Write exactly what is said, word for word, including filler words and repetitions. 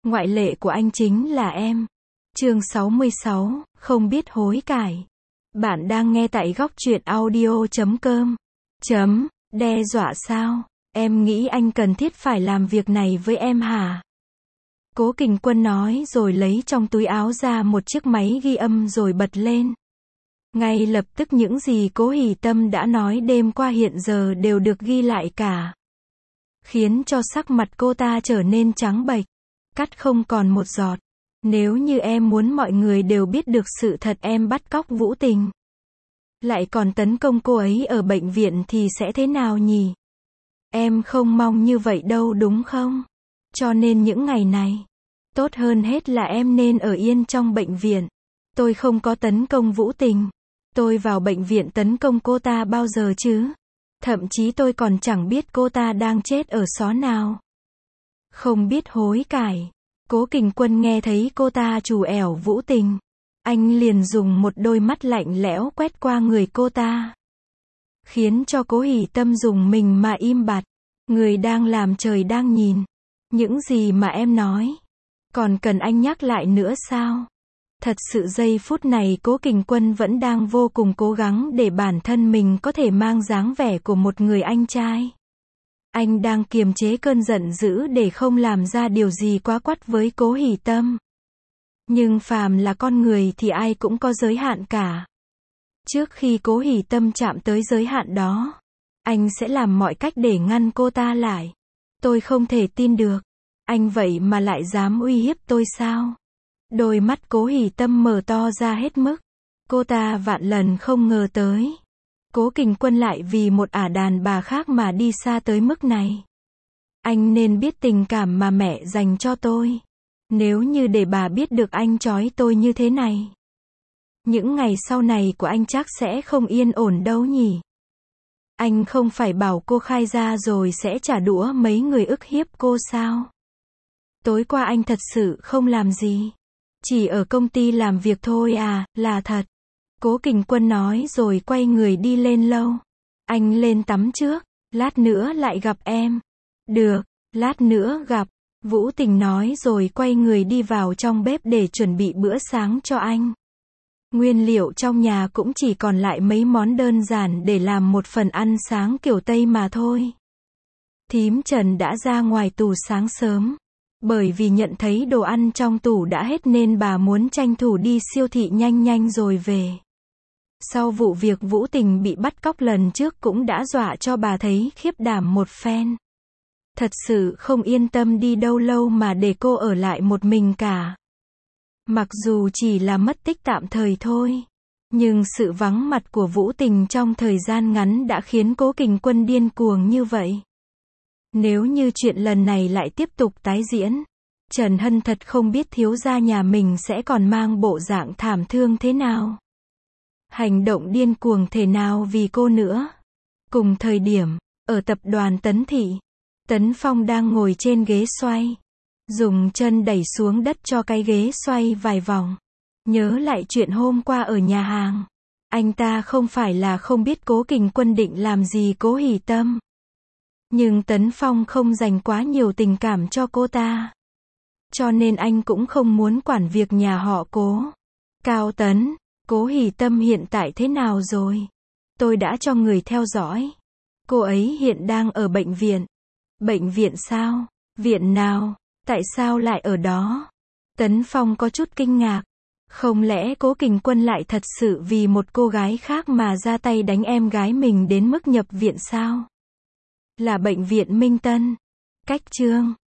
Ngoại lệ của anh chính là em. Chương sáu mươi sáu, không biết hối cải. Bạn đang nghe tại góc truyện audio chấm com. Chấm, đe dọa sao? Em nghĩ anh cần thiết phải làm việc này với em hả? Cố Kình Quân nói rồi lấy trong túi áo ra một chiếc máy ghi âm rồi bật lên. Ngay lập tức những gì Cố Hỷ Tâm đã nói đêm qua hiện giờ đều được ghi lại cả. Khiến cho sắc mặt cô ta trở nên trắng bệch, cắt không còn một giọt. Nếu như em muốn mọi người đều biết được sự thật em bắt cóc Vũ Tình, lại còn tấn công cô ấy ở bệnh viện thì sẽ thế nào nhỉ? Em không mong như vậy đâu đúng không? Cho nên những ngày này, tốt hơn hết là em nên ở yên trong bệnh viện. Tôi không có tấn công Vũ Tình. Tôi vào bệnh viện tấn công cô ta bao giờ chứ? Thậm chí tôi còn chẳng biết cô ta đang chết ở xó nào. Không biết hối cải. Cố Kình Quân nghe thấy cô ta trù ẻo Vũ Tình, anh liền dùng một đôi mắt lạnh lẽo quét qua người cô ta, khiến cho Cố Hỷ Tâm dùng mình mà im bặt. Người đang làm trời đang nhìn. Những gì mà em nói, còn cần anh nhắc lại nữa sao? Thật sự giây phút này Cố Kình Quân vẫn đang vô cùng cố gắng để bản thân mình có thể mang dáng vẻ của một người anh trai. Anh đang kiềm chế cơn giận dữ để không làm ra điều gì quá quắt với Cố Hỷ Tâm. Nhưng phàm là con người thì ai cũng có giới hạn cả. Trước khi Cố Hỷ Tâm chạm tới giới hạn đó, anh sẽ làm mọi cách để ngăn cô ta lại. Tôi không thể tin được. Anh vậy mà lại dám uy hiếp tôi sao? Đôi mắt Cố Hỷ Tâm mở to ra hết mức. Cô ta vạn lần không ngờ tới. Cố Kình Quân lại vì một ả đàn bà khác mà đi xa tới mức này. Anh nên biết tình cảm mà mẹ dành cho tôi. Nếu như để bà biết được anh trói tôi như thế này, những ngày sau này của anh chắc sẽ không yên ổn đâu nhỉ. Anh không phải bảo cô khai ra rồi sẽ trả đũa mấy người ức hiếp cô sao? Tối qua anh thật sự không làm gì. Chỉ ở công ty làm việc thôi à, là thật. Cố Kình Quân nói rồi quay người đi lên lâu. Anh lên tắm trước, lát nữa lại gặp em. Được, lát nữa gặp. Vũ Tình nói rồi quay người đi vào trong bếp để chuẩn bị bữa sáng cho anh. Nguyên liệu trong nhà cũng chỉ còn lại mấy món đơn giản để làm một phần ăn sáng kiểu Tây mà thôi. Thím Trần đã ra ngoài tủ sáng sớm. Bởi vì nhận thấy đồ ăn trong tủ đã hết nên bà muốn tranh thủ đi siêu thị nhanh nhanh rồi về. Sau vụ việc Vũ Tình bị bắt cóc lần trước cũng đã dọa cho bà thấy khiếp đảm một phen. Thật sự không yên tâm đi đâu lâu mà để cô ở lại một mình cả. Mặc dù chỉ là mất tích tạm thời thôi, nhưng sự vắng mặt của Vũ Tình trong thời gian ngắn đã khiến Cố Kình Quân điên cuồng như vậy. Nếu như chuyện lần này lại tiếp tục tái diễn, Trần Hân thật không biết thiếu gia nhà mình sẽ còn mang bộ dạng thảm thương thế nào. Hành động điên cuồng thế nào vì cô nữa. Cùng thời điểm, ở tập đoàn Tấn Thị, Tấn Phong đang ngồi trên ghế xoay, dùng chân đẩy xuống đất cho cái ghế xoay vài vòng. Nhớ lại chuyện hôm qua ở nhà hàng, anh ta không phải là không biết Cố Kình Quân định làm gì Cố Hỷ Tâm. Nhưng Tấn Phong không dành quá nhiều tình cảm cho cô ta. Cho nên anh cũng không muốn quản việc nhà họ Cố. Cao Tấn, Cố Hỷ Tâm hiện tại thế nào rồi? Tôi đã cho người theo dõi. Cô ấy hiện đang ở bệnh viện. Bệnh viện sao? Viện nào? Tại sao lại ở đó? Tấn Phong có chút kinh ngạc. Không lẽ Cố Kình Quân lại thật sự vì một cô gái khác mà ra tay đánh em gái mình đến mức nhập viện sao? Là bệnh viện Minh Tân. Cách chương